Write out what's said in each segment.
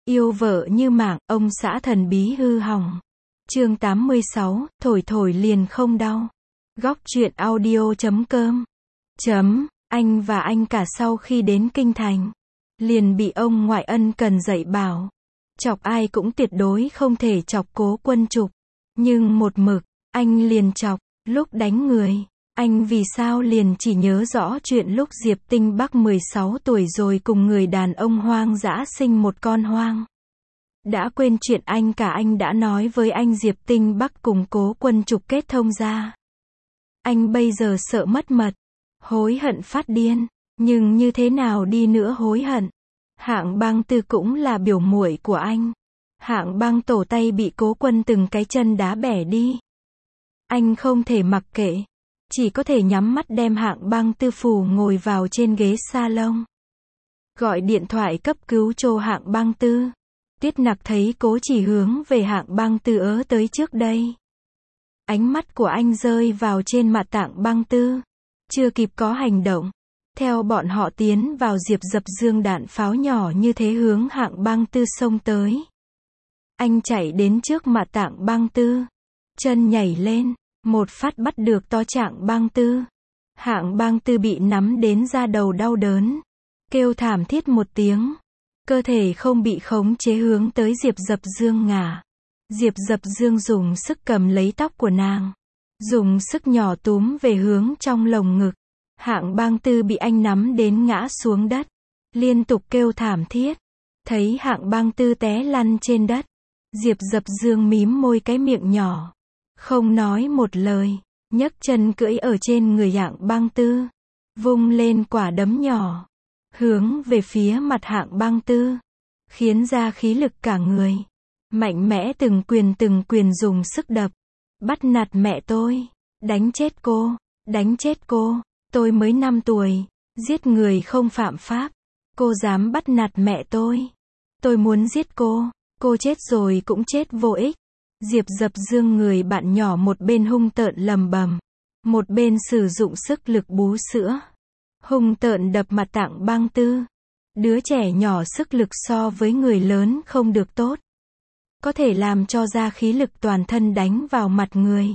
Yêu vợ như mạng, ông xã thần bí hư hỏng. Chương 86, thổi thổi liền không đau. Góc truyện audio.com. Anh và anh cả sau khi đến kinh thành, liền bị ông ngoại ân cần dạy bảo. Chọc ai cũng tuyệt đối không thể chọc Cố Quân Trục. Nhưng một mực, anh liền chọc, lúc đánh người. Anh vì sao liền chỉ nhớ rõ chuyện lúc Diệp Tinh Bắc 16 tuổi rồi cùng người đàn ông hoang dã sinh một con hoang. Đã quên chuyện anh cả anh đã nói với anh Diệp Tinh Bắc cùng Cố Quân Trục kết thông ra. Anh bây giờ sợ mất mật, hối hận phát điên, nhưng như thế nào đi nữa hối hận. Hạng Bang Tư cũng là biểu muội của anh. Hạng Bang tổ tay bị Cố Quân từng cái chân đá bẻ đi. Anh không thể mặc kệ, chỉ có thể nhắm mắt đem Hạng Bang Tư phủ ngồi vào trên ghế salon. Gọi điện thoại cấp cứu cho Hạng Bang Tư. Tuyết Nặc thấy Cố Chỉ hướng về Hạng Bang Tư tới trước đây. Ánh mắt của anh rơi vào trên mặt Hạng Bang Tư. Chưa kịp có hành động. Theo bọn họ tiến vào Diệp Dập Dương đạn pháo nhỏ như thế hướng Hạng Bang Tư xông tới. Anh chạy đến trước mặt Hạng Bang Tư. Chân nhảy lên, một phát bắt được to Hạng Bang Tư. Hạng Bang Tư bị nắm đến da đầu đau đớn. Kêu thảm thiết một tiếng. Cơ thể không bị khống chế hướng tới Diệp Dập Dương ngả. Diệp Dập Dương dùng sức cầm lấy tóc của nàng. Dùng sức nhỏ túm về hướng trong lồng ngực. Hạng Bang Tư bị anh nắm đến ngã xuống đất. Liên tục kêu thảm thiết. Thấy Hạng Bang Tư té lăn trên đất. Diệp Dập Dương mím môi cái miệng nhỏ. Không nói một lời. Nhấc chân cưỡi ở trên người Hạng Bang Tư. Vung lên quả đấm nhỏ. Hướng về phía mặt Hạng Bang Tư. Khiến ra khí lực cả người. Mạnh mẽ từng quyền dùng sức đập. Bắt nạt mẹ tôi. Đánh chết cô. Đánh chết cô. Tôi mới 5 tuổi. Giết người không phạm pháp. Cô dám bắt nạt mẹ tôi. Tôi muốn giết cô. Cô chết rồi cũng chết vô ích. Diệp Dập Dương người bạn nhỏ một bên hung tợn lầm bầm. Một bên sử dụng sức lực bú sữa. Hung tợn đập mặt Hạng Bang Tư. Đứa trẻ nhỏ sức lực so với người lớn không được tốt. Có thể làm cho ra khí lực toàn thân đánh vào mặt người.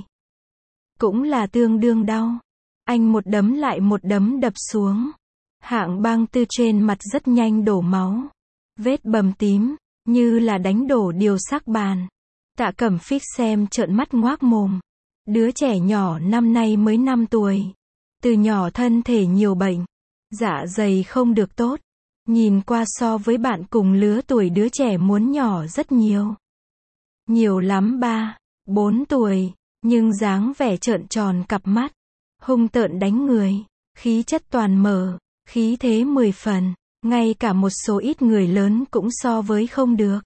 Cũng là tương đương đau. Anh một đấm lại một đấm đập xuống. Hạng Bang Tư trên mặt rất nhanh đổ máu. Vết bầm tím, như là đánh đổ điều sắc bàn. Tạ Cẩm Phích xem trợn mắt ngoác mồm. Đứa trẻ nhỏ năm nay mới 5 tuổi. Từ nhỏ thân thể nhiều bệnh. Dạ dày không được tốt. Nhìn qua so với bạn cùng lứa tuổi đứa trẻ muốn nhỏ rất nhiều. Nhiều lắm 3, 4 tuổi. Nhưng dáng vẻ trợn tròn cặp mắt. Hung tợn đánh người. Khí chất toàn mở. Khí thế 10 phần. Ngay cả một số ít người lớn cũng so với không được.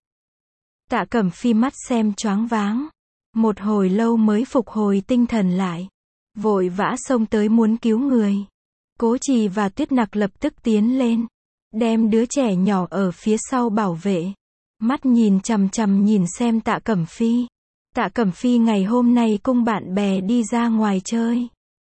Tạ Cẩm Phi mắt xem choáng váng. Một hồi lâu mới phục hồi tinh thần lại. Vội vã xông tới muốn cứu người. Cố Trì và Tuyết Nặc lập tức tiến lên. Đem đứa trẻ nhỏ ở phía sau bảo vệ. Mắt nhìn chằm chằm nhìn xem Tạ Cẩm Phi. Tạ Cẩm Phi ngày hôm nay cùng bạn bè đi ra ngoài chơi.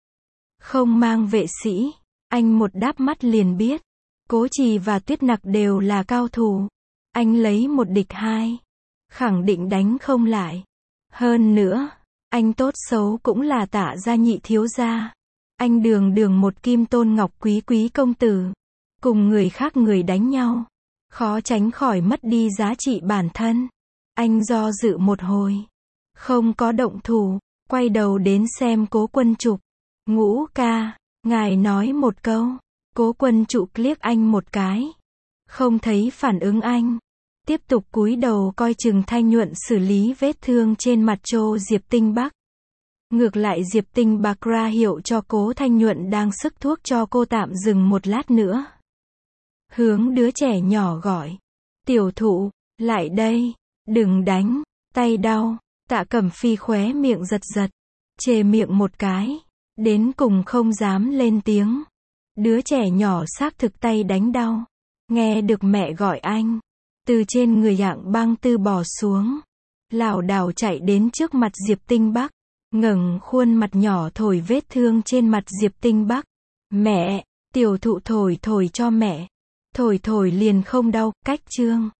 Không mang vệ sĩ. Anh một đáp mắt liền biết. Cố Trì và Tuyết Nặc đều là cao thủ. Anh lấy một địch 2. Khẳng định đánh không lại. Hơn nữa, anh tốt xấu cũng là Tạ gia nhị thiếu gia. Anh đường một kim tôn ngọc quý công tử. Cùng người khác người đánh nhau. Khó tránh khỏi mất đi giá trị bản thân. Anh do dự một hồi. Không có động thủ. Quay đầu đến xem Cố Quân Trục. Ngũ ca, ngài nói một câu. Cố Quân Trục liếc anh một cái. Không thấy phản ứng anh. Tiếp tục cúi đầu coi chừng Thanh Nhuận xử lý vết thương trên mặt cho Diệp Tinh Bắc. Ngược lại Diệp Tinh Bắc ra hiệu cho Cố Thanh Nhuận đang sức thuốc cho cô tạm dừng một lát nữa. Hướng đứa trẻ nhỏ gọi. Tiểu thụ, lại đây, đừng đánh, tay đau. Tạ Cẩm Phi khóe miệng giật. Chề miệng một cái. Đến cùng không dám lên tiếng. Đứa trẻ nhỏ xác thực tay đánh đau. Nghe được mẹ gọi anh. Từ trên người Hạng Bang Tư bò xuống. Lảo đảo chạy đến trước mặt Diệp Tinh Bắc. Ngẩng khuôn mặt nhỏ thổi vết thương trên mặt Diệp Tinh Bắc. Mẹ, tiểu thụ thổi cho mẹ. Thổi liền không đau, cách chương.